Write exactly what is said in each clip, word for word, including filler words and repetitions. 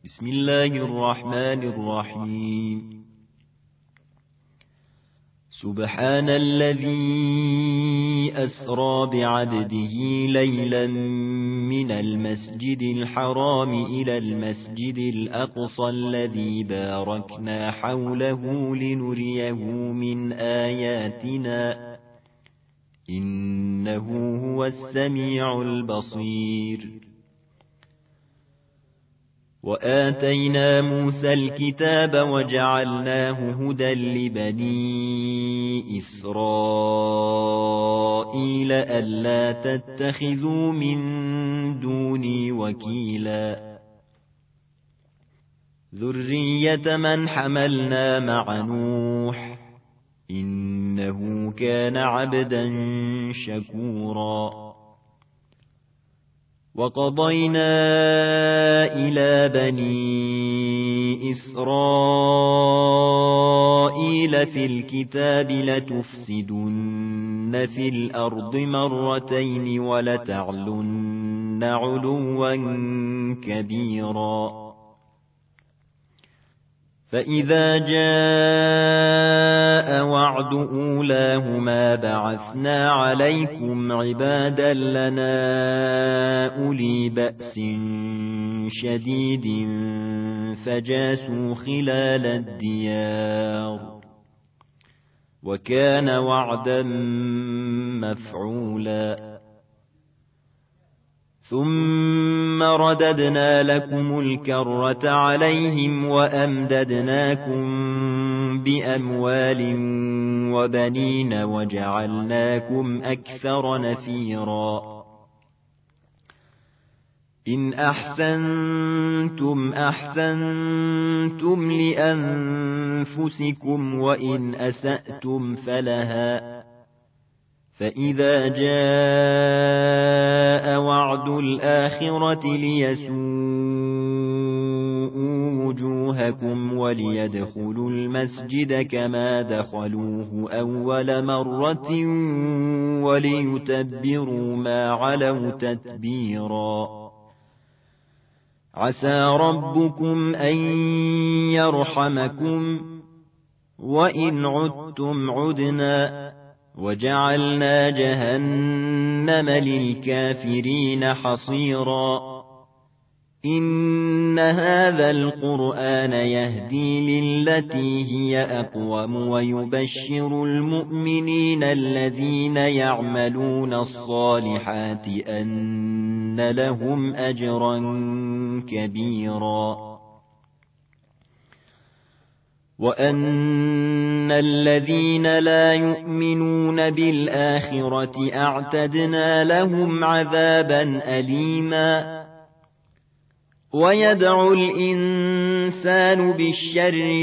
بسم الله الرحمن الرحيم. سبحان الذي أسرى بعبده ليلا من المسجد الحرام إلى المسجد الأقصى الذي باركنا حوله لنريه من آياتنا إنه هو السميع البصير. وآتينا موسى الكتاب وجعلناه هدى لبني إسرائيل ألا تتخذوا من دوني وكيلا ذرية من حملنا مع نوح إنه كان عبدا شكورا. وقضينا إلى بني إسرائيل في الكتاب لتفسدن في الأرض مرتين ولتعلن علوا كبيرا. فإذا جاء وعد أولاهما بعثنا عليكم عبادا لنا أولي بأس شديد فجاسوا خلال الديار وكان وعدا مفعولا. ثم رددنا لكم الكرة عليهم وأمددناكم بأموال وبنين وجعلناكم أكثر نفيرا. إن أحسنتم أحسنتم لأنفسكم وإن أسأتم فلها. فإذا جاء وعد الآخرة ليسوءوا وجوهكم وليدخلوا المسجد كما دخلوه أول مرة وليتبروا ما علوا تتبيرا. عسى ربكم أن يرحمكم وإن عدتم عدنا وجعلنا جهنم للكافرين حصيرا. إن هذا القرآن يهدي للتي هي أقوم ويبشر المؤمنين الذين يعملون الصالحات أن لهم أجرا كبيرا. وأن الذين لا يؤمنون بالآخرة أعتدنا لهم عذابا أليما. ويدعو الإنسان بالشر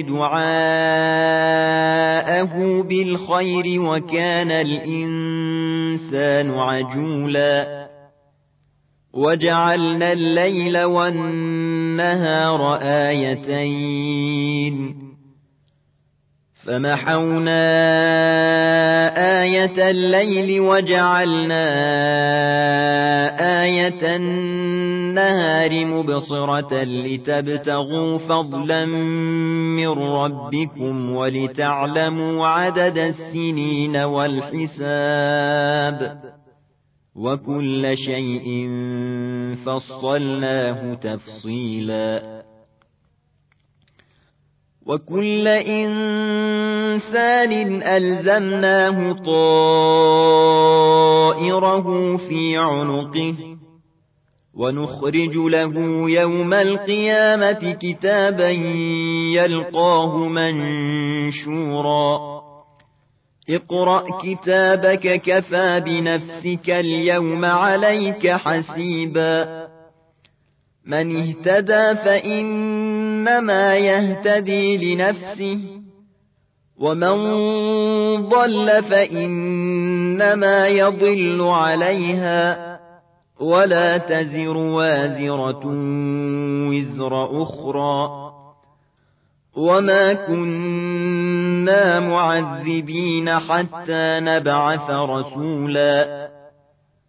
دعاءه بالخير وكان الإنسان عجولا. وجعلنا الليل والنهار آيتين فمحونا آية الليل وجعلنا آية النهار مبصرة لتبتغوا فضلا من ربكم ولتعلموا عدد السنين والحساب وكل شيء فصلناه تفصيلا. وكل إنسان ألزمناه طائره في عنقه ونخرج له يوم القيامة كتابا يلقاه منشورا. اقرأ كتابك كفى بنفسك اليوم عليك حسيبا. من اهتدى فإنما يهتدي لنفسه ومن ضل فإنما يضل عليها ولا تزر وازرة وزر أخرى وما كنا معذبين حتى نبعث رسولا.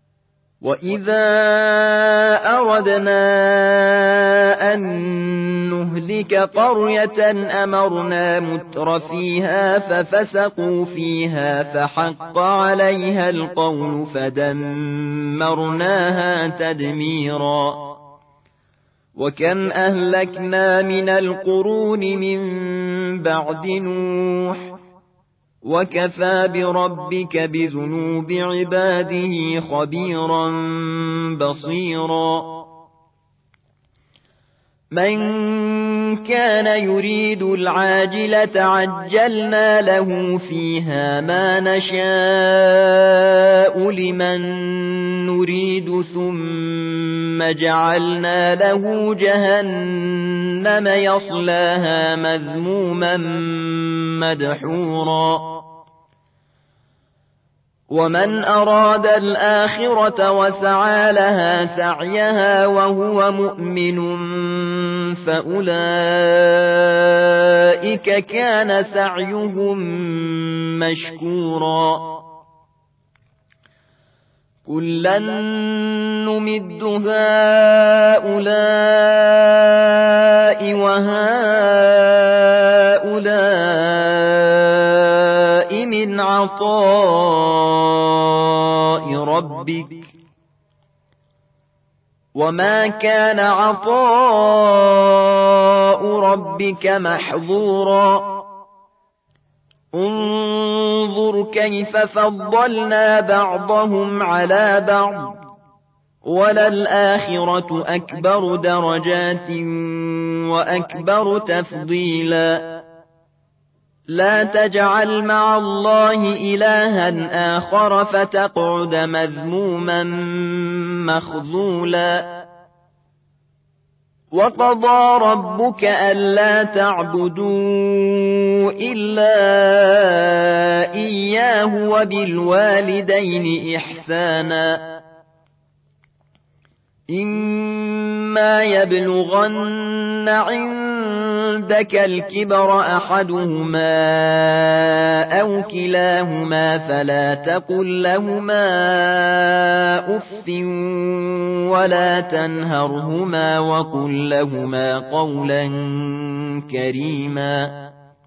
وإذا أردنا أن نهلك قرية أمرنا متر فيها ففسقوا فيها فحق عليها القول فدمرناها تدميرا وكم أهلكنا من القرون من بعد نوح وكفى بربك بذنوب عباده خبيرا بصيرا من كان يريد العاجلة عجلنا له فيها ما نشاء لمن نريد ثم جعلنا له جهنم يصلاها مذموما مدحورا ومن أراد الآخرة وسعى لها سعيها وهو مؤمن فأولئك كان سعيهم مشكورا كلا نمد هؤلاء وهؤلاء من عطاء ربك وما كان عطاء ربك محظورا انظر كيف فضلنا بعضهم على بعض وللآخرة أكبر درجات وأكبر تفضيلا لا تجعل مع الله إلها آخر فتقعد مذموما مخذولا وقضى ربك ألا تعبدوا إلا إياه وبالوالدين إحسانا إما يبلغن عندك الكبر أحدهما أو كلاهما فلا تقل لهما أف ولا تنهرهما وقل لهما قولا كريما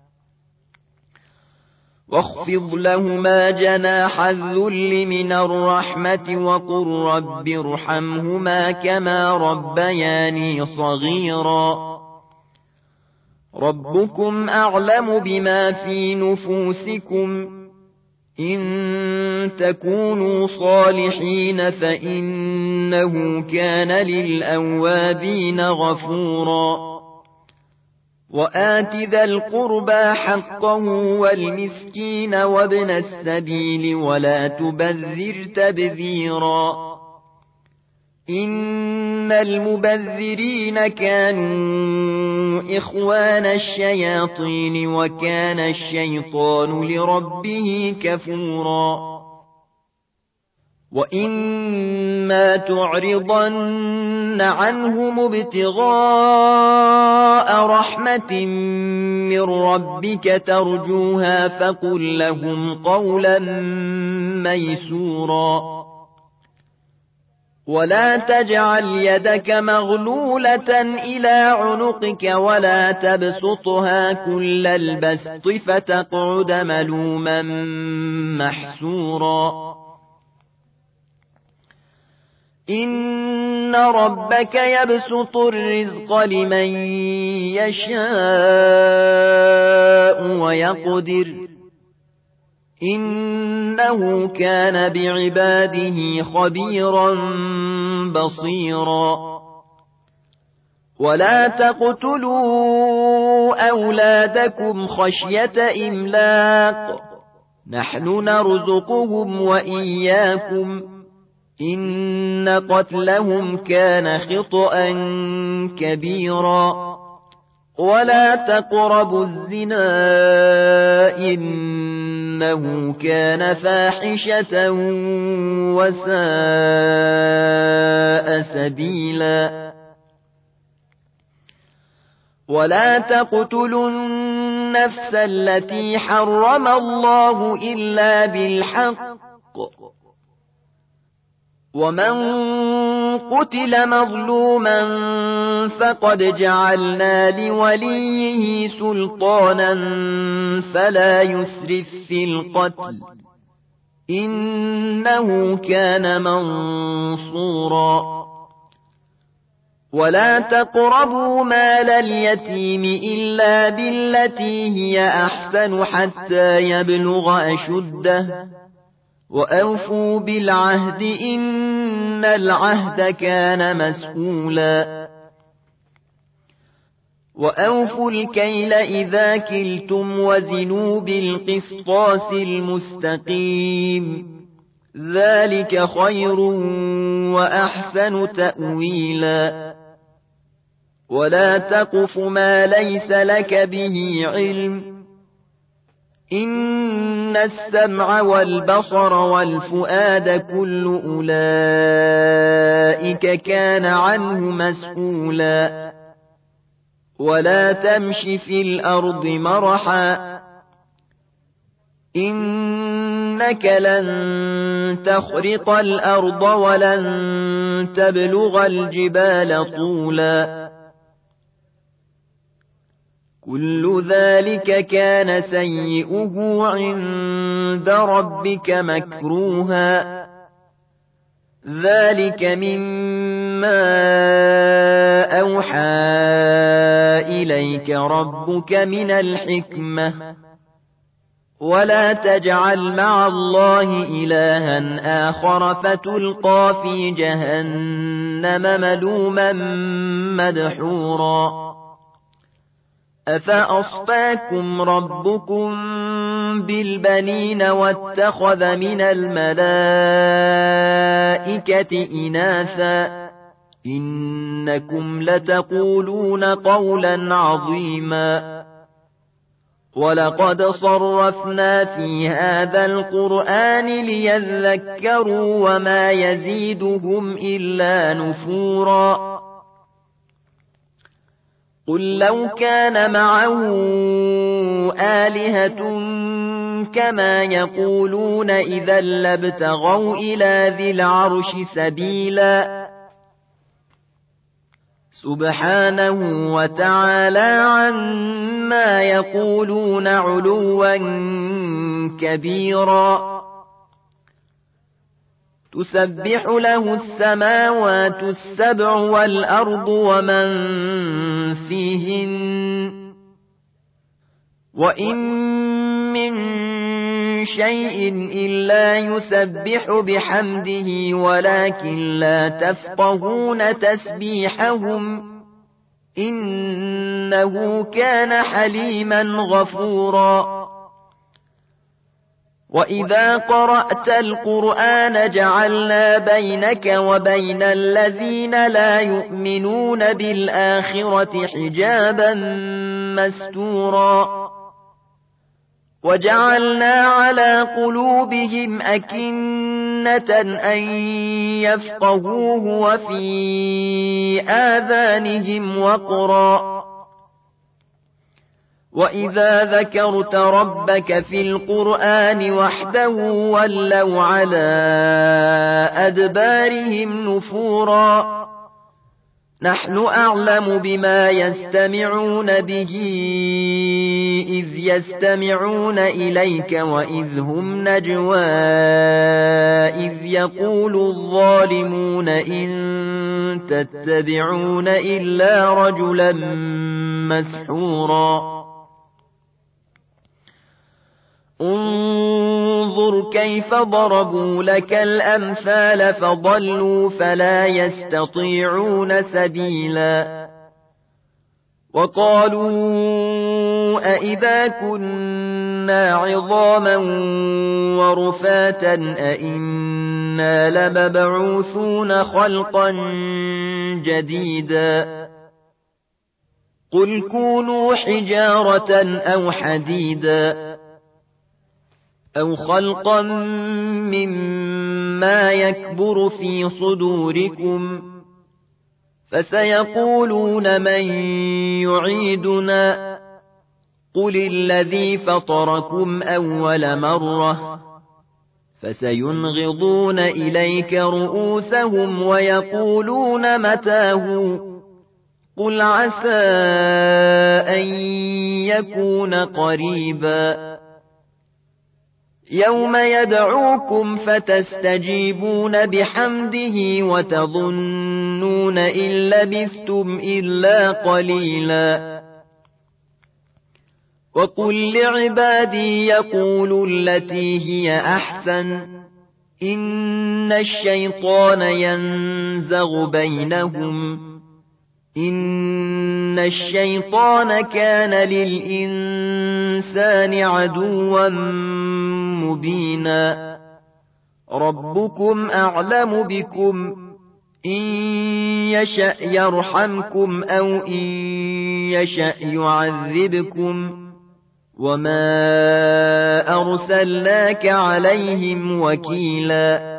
واخفض لهما جناح الذل من الرحمة وقل رب ارحمهما كما ربياني صغيرا ربكم أعلم بما في نفوسكم إن تكونوا صالحين فإنه كان للأوابين غفورا وآت ذا القربى حقه والمسكين وابن السبيل ولا تبذر تبذيرا إن المبذرين كانوا إخوان الشياطين وكان الشيطان لربه كفورا وإما تعرضن عنهم ابتغاء رحمة من ربك ترجوها فقل لهم قولا ميسورا ولا تجعل يدك مغلولة إلى عنقك ولا تبسطها كل البسط فتقعد ملوما محسورا إن ربك يبسط الرزق لمن يشاء ويقدر إنه كان بعباده خبيرا بصيرا ولا تقتلوا أولادكم خشية إملاق نحن نرزقهم وإياكم إن قتلهم كان خطأ كبيرا ولا تقربوا الزنا إنه كان فاحشة وساء سبيلا ولا تقتلوا النفس التي حرم الله إلا بالحق ومن قتل مظلوما فقد جعلنا لوليه سلطانا فلا يسرف في القتل إنه كان منصورا ولا تقربوا مال اليتيم إلا بالتي هي أحسن حتى يبلغ أشده وأوفوا بالعهد إن العهد كان مسؤولا وأوفوا الكيل إذا كلتم وزنوا بالقسطاس المستقيم ذلك خير وأحسن تأويلا ولا تقف ما ليس لك به علم إن السمع والبصر والفؤاد كل أولئك كان عنه مسؤولا ولا تمش في الأرض مرحا إنك لن تخرق الأرض ولن تبلغ الجبال طولا كل ذلك كان سيئه عند ربك مكروها ذلك مما أوحى إليك ربك من الحكمة ولا تجعل مع الله إلها آخر فتلقى في جهنم ملوما مدحورا أفأصفاكم ربكم بالبنين واتخذ من الملائكة إناثا إنكم لتقولون قولا عظيما ولقد صرفنا في هذا القرآن ليذكروا وما يزيدهم إلا نفورا قل لو كان معه آلهة كما يقولون إذا لابتغوا إلى ذي العرش سبيلا سبحانه وتعالى عما يقولون علوا كبيرا تسبح له السماوات السبع والأرض ومن فيهن وإن من شيء إلا يسبح بحمده ولكن لا تفقهون تسبيحهم إنه كان حليما غفورا وإذا قرأت القرآن جعلنا بينك وبين الذين لا يؤمنون بالآخرة حجابا مستورا وجعلنا على قلوبهم أكنة أن يفقهوه وفي آذانهم وقرا وإذا ذكرت ربك في القرآن وحده ولوا على أدبارهم نفورا نحن أعلم بما يستمعون به إذ يستمعون إليك وإذ هم نجوى إذ يقول الظالمون إن تتبعون إلا رجلا مسحورا انظر كيف ضربوا لك الأمثال فضلوا فلا يستطيعون سبيلا وقالوا أئذا كنا عظاما ورفاتا أئنا لمبعوثون خلقا جديدا قل كونوا حجارة أو حديدا أو خلقا مما يكبر في صدوركم فسيقولون من يعيدنا قل الذي فطركم أول مرة فسينغضون إليك رؤوسهم ويقولون متاه قل عسى أن يكون قريبا يوم يدعوكم فتستجيبون بحمده وتظنون إن لبثتم إلا قليلا وقل لعبادي يقولوا التي هي أحسن إن الشيطان ينزغ بينهم إن الشيطان كان للإنسان عدوا مبينا ربكم أعلم بكم إن يشأ يرحمكم أو إن يشأ يعذبكم وما أرسلناك عليهم وكيلا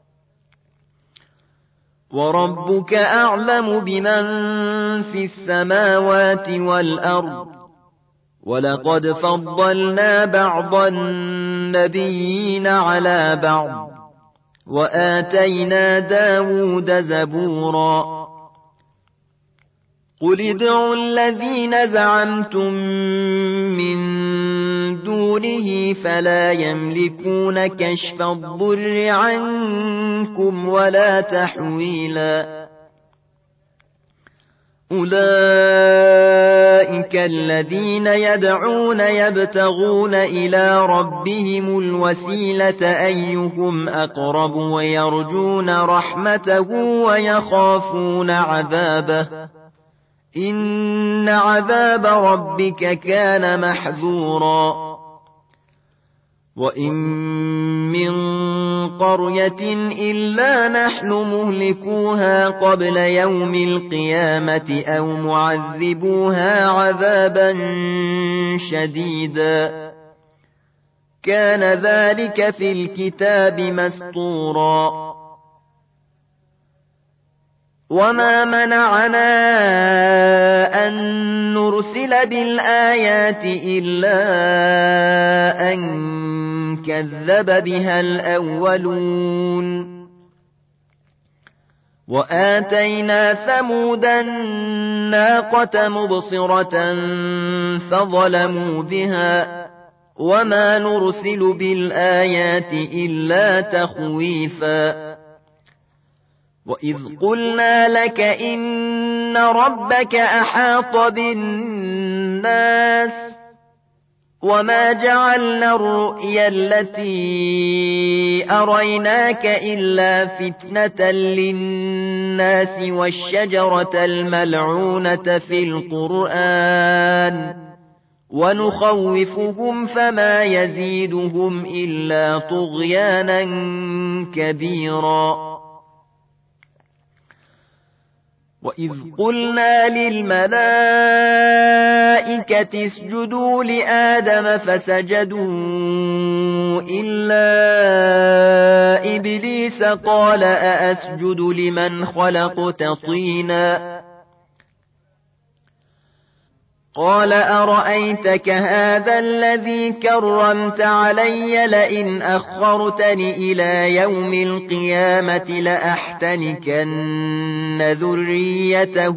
وربك أعلم بمن في السماوات والأرض ولقد فضلنا بعض النبيين على بعض وآتينا داود زبورا قل ادعوا الذين زعمتم من دونه فلا يملكون كشف الضر عنكم ولا تحويلا أولئك الذين يدعون يبتغون إلى ربهم الوسيلة أيهم أقرب ويرجون رحمته ويخافون عذابه إن عذاب ربك كان محذورا وإن من قرية إلا نحن مهلكوها قبل يوم القيامة أو معذبوها عذابا شديدا كان ذلك في الكتاب مسطورا وما منعنا أن نرسل بالآيات إلا أن كذب بها الأولون وآتينا ثمود الناقة مبصرة فظلموا بها وما نرسل بالآيات إلا تخويفا وإذ قلنا لك إن ربك أحاط بالناس وما جعلنا الرؤيا التي أريناك إلا فتنة للناس والشجرة الملعونة في القرآن ونخوفهم فما يزيدهم إلا طغيانا كبيرا وإذ قلنا للملائكة اسجدوا لآدم فسجدوا إلا إبليس قال أأسجد لمن خلقت طينا قال أرأيتك هذا الذي كرمت علي لئن أخرتني إلى يوم القيامة لأحتنكن ذريته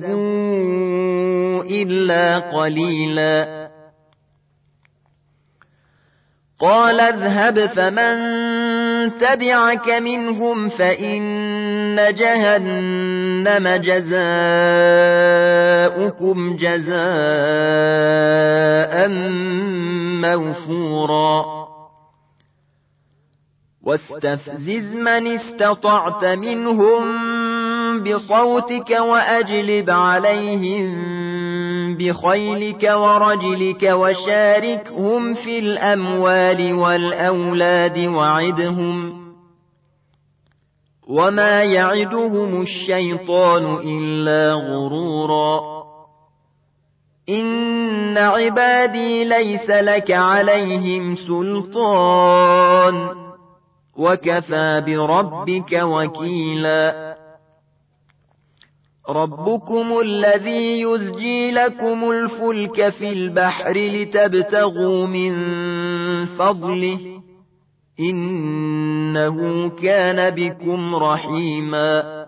إلا قليلا قال اذهب فمن تبعك منهم فإن جهنم جزاؤكم جزاء موفورا واستفزز من استطعت منهم بصوتك وأجلب عليهم بخيلك ورجلك وشاركهم في الأموال والأولاد وعدهم وما يعدهم الشيطان إلا غرورا إن عبادي ليس لك عليهم سلطان وكفى بربك وكيلا ربكم الذي يزجي لكم الفلك في البحر لتبتغوا من فضله إنه كان بكم رحيما.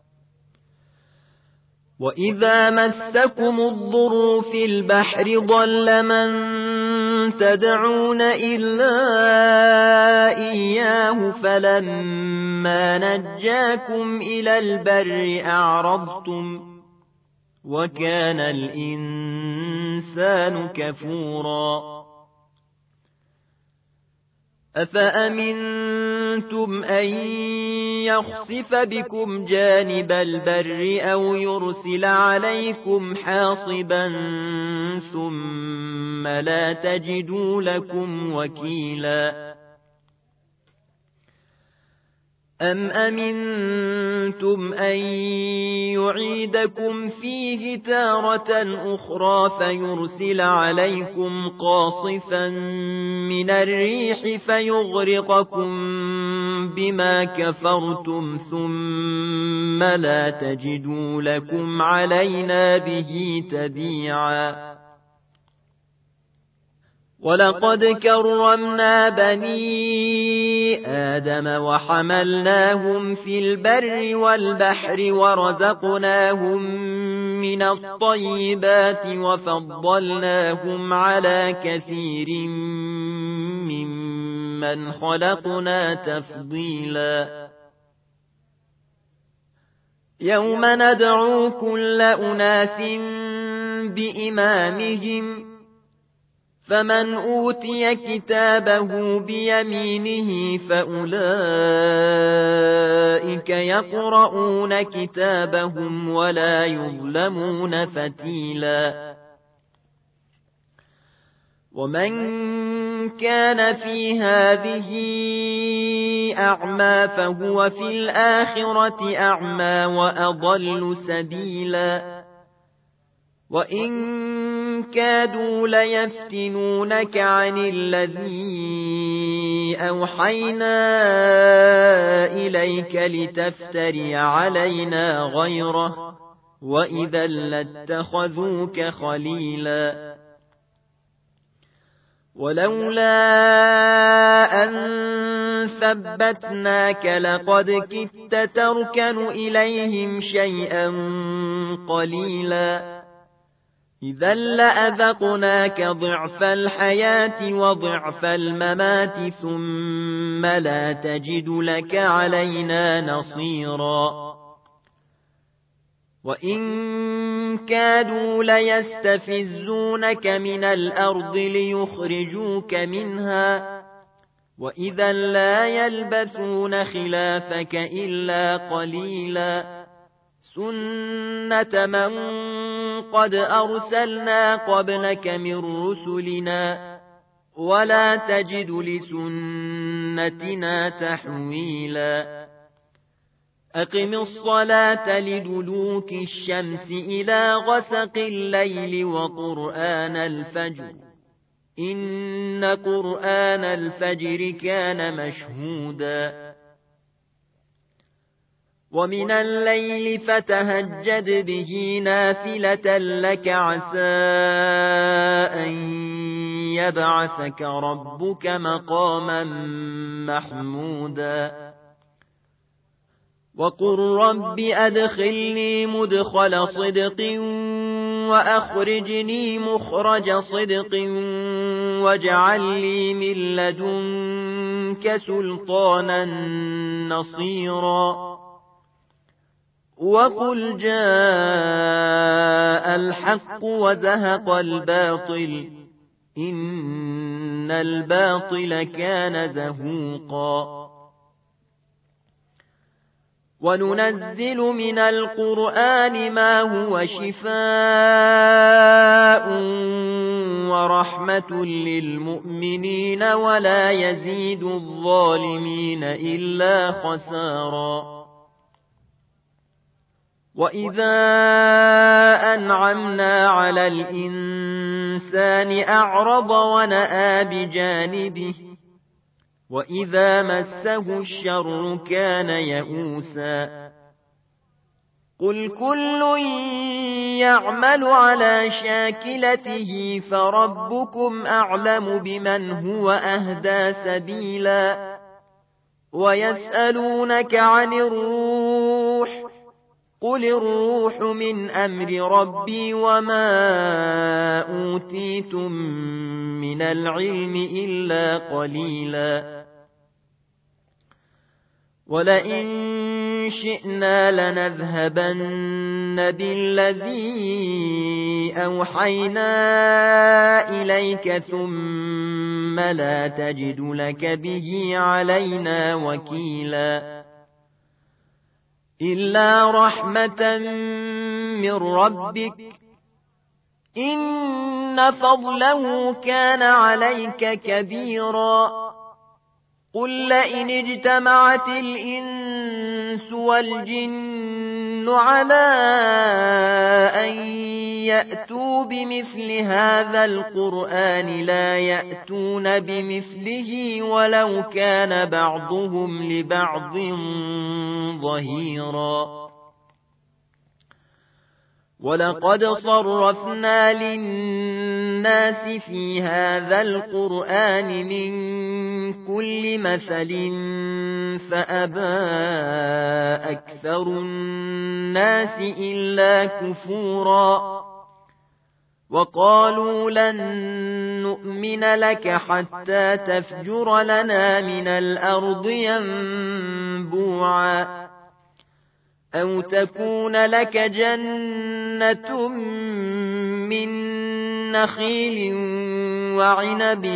وإذا مسكم الضر في البحر ضل من تدعون إلا إياه فلما نجاكم إلى البر أعرضتم وكان الإنسان كفورا. أفأمنتم أن يخسف بكم جانب البر أو يرسل عليكم حاصبا ثم لا تجدوا لكم وكيلا. أم أمنتم أن يعيدكم فيه تارة أخرى فيرسل عليكم قاصفا من الريح فيغرقكم بما كفرتم ثم لا تجدوا لكم علينا به تبيعا. ولقد كرمنا بني آدم وحملناهم في البر والبحر ورزقناهم من الطيبات وفضلناهم على كثير ممن خلقنا تفضيلا. يوم ندعو كل أناس بإمامهم فمن أوتي كتابه بيمينه فأولئك يقرؤون كتابهم ولا يظلمون فتيلا. ومن كان في هذه أعمى فهو في الآخرة أعمى وأضل سبيلا. وإن كادوا ليفتنونك عن الذي أوحينا إليك لتفتري علينا غيره وإذا لاتخذوك خليلا. ولولا أن ثبتناك لقد كدت تركن إليهم شيئا قليلا. إذا لأذقناك ضعف الحياة وضعف الممات ثم لا تجد لك علينا نصيرا. وإن كادوا ليستفزونك من الأرض ليخرجوك منها وإذا لا يلبثون خلافك إلا قليلا. سنة من قد أرسلنا قبلك من رسلنا ولا تجد لسنتنا تحويلا. أقم الصلاة لدلوك الشمس إلى غسق الليل وقرآن الفجر إن قرآن الفجر كان مشهودا. ومن الليل فتهجد به نافلة لك عسى أن يبعثك ربك مقاما محمودا. وقل رب أدخلني مدخل صدق وأخرجني مخرج صدق واجعل لي من لدنك سلطانا نصيرا. وقل جاء الحق وزهق الباطل إن الباطل كان زهوقا. وننزل من القرآن ما هو شفاء ورحمة للمؤمنين ولا يزيد الظالمين إلا خسارا. وإذا أنعمنا على الإنسان أعرض ونأى بجانبه وإذا مسه الشر كان يئوسا. قل كل يعمل على شاكلته فربكم أعلم بمن هو أهدى سبيلا. ويسألونك عن الروح قل الروح من أمر ربي وما أوتيتم من العلم إلا قليلا ولئن شئنا لنذهبن بالذي أوحينا إليك ثم لا تجد لك به علينا وكيلا إلا رحمة من ربك إن فضله كان عليك كبيرا قل لئن اجتمعت الإنس والجن على أن يأتوا بمثل هذا القرآن لا يأتون بمثله ولو كان بعضهم لبعض ظهيرا ولقد صرفنا للناس في هذا القرآن من كل مثل فأبى أكثر الناس إلا كفورا وقالوا لن نؤمن لك حتى تفجر لنا من الأرض ينبوعا أو تكون لك جنة من نخيل وعنب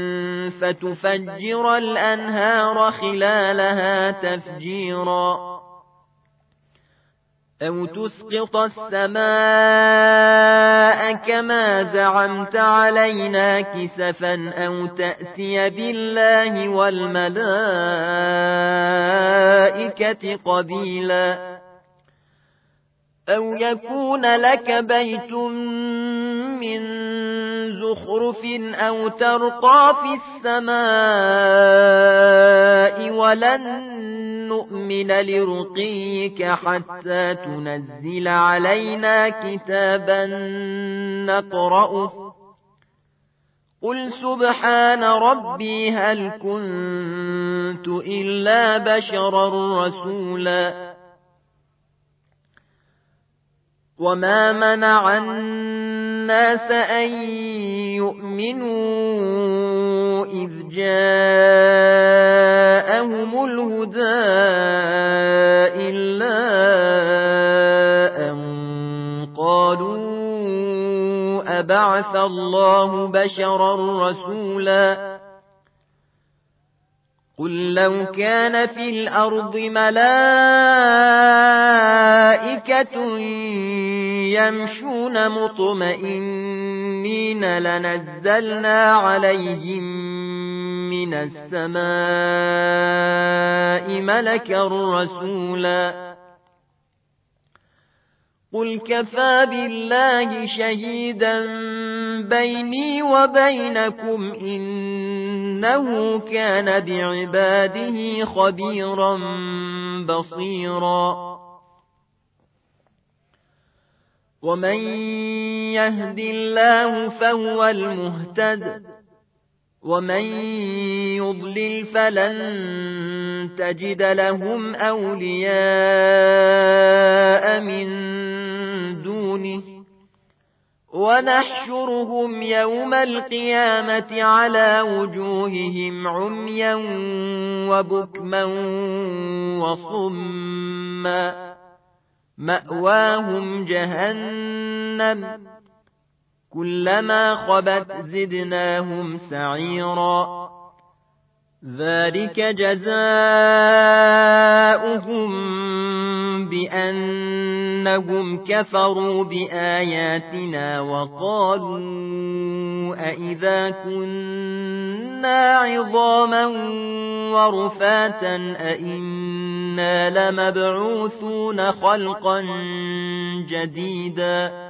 فتفجر الأنهار خلالها تفجيرا أو تسقط السماء كما زعمت علينا كسفا أو تأتي بالله والملائكة قبيلا أو يكون لك بيت من زخرف أو ترقى في السماء ولن نؤمن لرقيك حتى تنزل علينا كتابا نقرأه قل سبحان ربي هل كنت إلا بشرا رسولا وما منع الناس أن يؤمنوا إذ جاءهم الهدى إلا أن قالوا أبعث الله بشرا رسولا قل لو كان في الأرض ملائكة يمشون مطمئنين لنزلنا عليهم من السماء ملكا رسولا قل كفى بالله شهيدا بيني وبينكم إنه كان بعباده خبيرا بصيرا ومن يهد الله فهو المهتد ومن يضلل فلن تجد لهم أولياء من دونه ونحشرهم يوم القيامة على وجوههم عميا وبكما وصما مأواهم جهنم كلما خبت زدناهم سعيرا ذلك جزاؤهم بأنهم كفروا بآياتنا وقالوا أئذا كنا عظاما ورفاتا أئنا لمبعوثون خلقا جديدا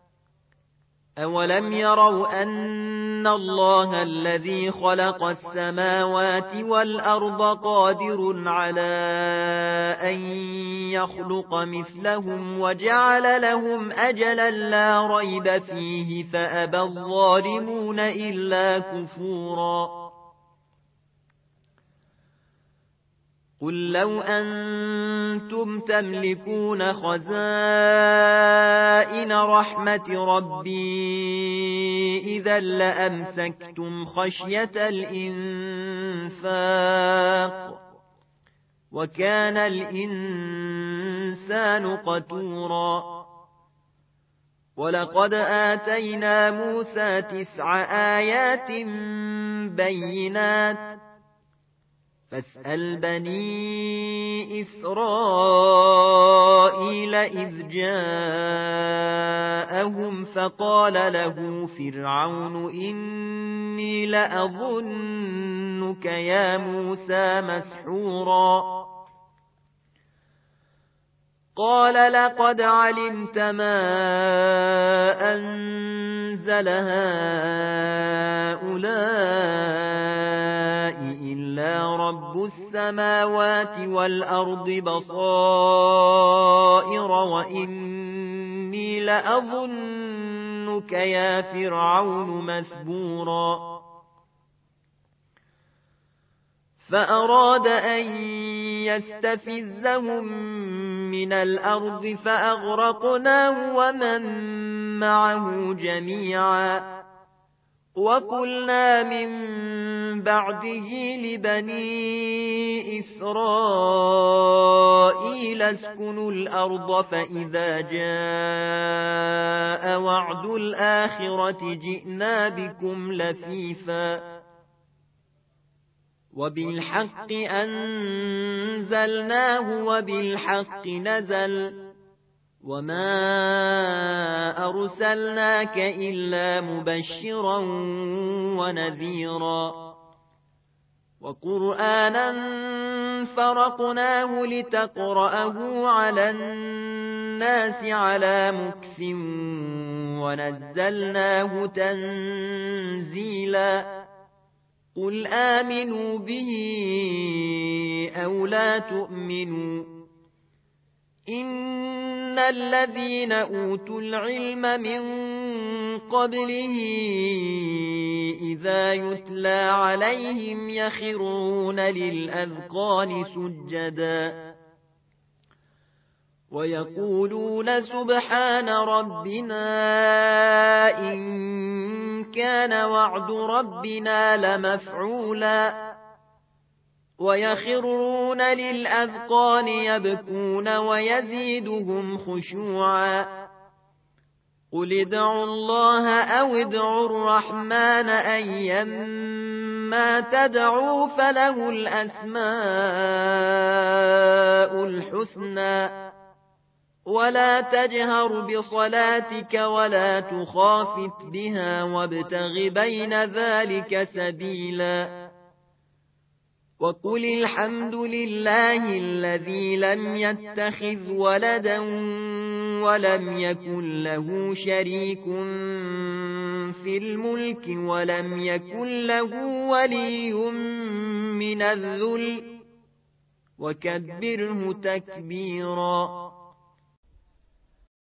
أولم يروا أن الله الذي خلق السماوات والأرض قادر على أن يخلق مثلهم وجعل لهم أجلا لا ريب فيه فأبى الظالمون إلا كفورا قل لو أنتم تملكون خزائن رحمة ربي إذا لأمسكتم خشية الإنفاق وكان الإنسان قتورا ولقد آتينا موسى تسع آيات بينات فاسأل بني إسرائيل إذ جاءهم فقال له فرعون إني لأظنك يا موسى مسحورا قال لقد علمت ما أنزل هؤلاء إلا رب السماوات والأرض بصائر وإني لأظنك يا فرعون مسبورا فأراد أن يستفزهم من الأرض فأغرقناه ومن معه جميعا وقلنا من بعده لبني إسرائيل اسكنوا الأرض فإذا جاء وعد الآخرة جئنا بكم لفيفا وبالحق أنزلناه وبالحق نزل وما أرسلناك إلا مبشرا ونذيرا وقرآنا فرقناه لتقرأه على الناس على مكث ونزلناه تنزيلا قل آمنوا به أو لا تؤمنوا إن الذين أوتوا العلم من قبله إذا يتلى عليهم يخرون للأذقان سجدا ويقولون سبحان ربنا إن كان وعد ربنا لمفعولا ويخرون للأذقان يبكون ويزيدهم خشوعا قل ادعوا الله أو ادعوا الرحمن أيما تدعوا فله الأسماء الحسنى ولا تجهر بصلاتك ولا تخافت بها وابتغ بين ذلك سبيلا وقل الحمد لله الذي لم يتخذ ولدا ولم يكن له شريك في الملك ولم يكن له ولي من الذل وكبره تكبيرا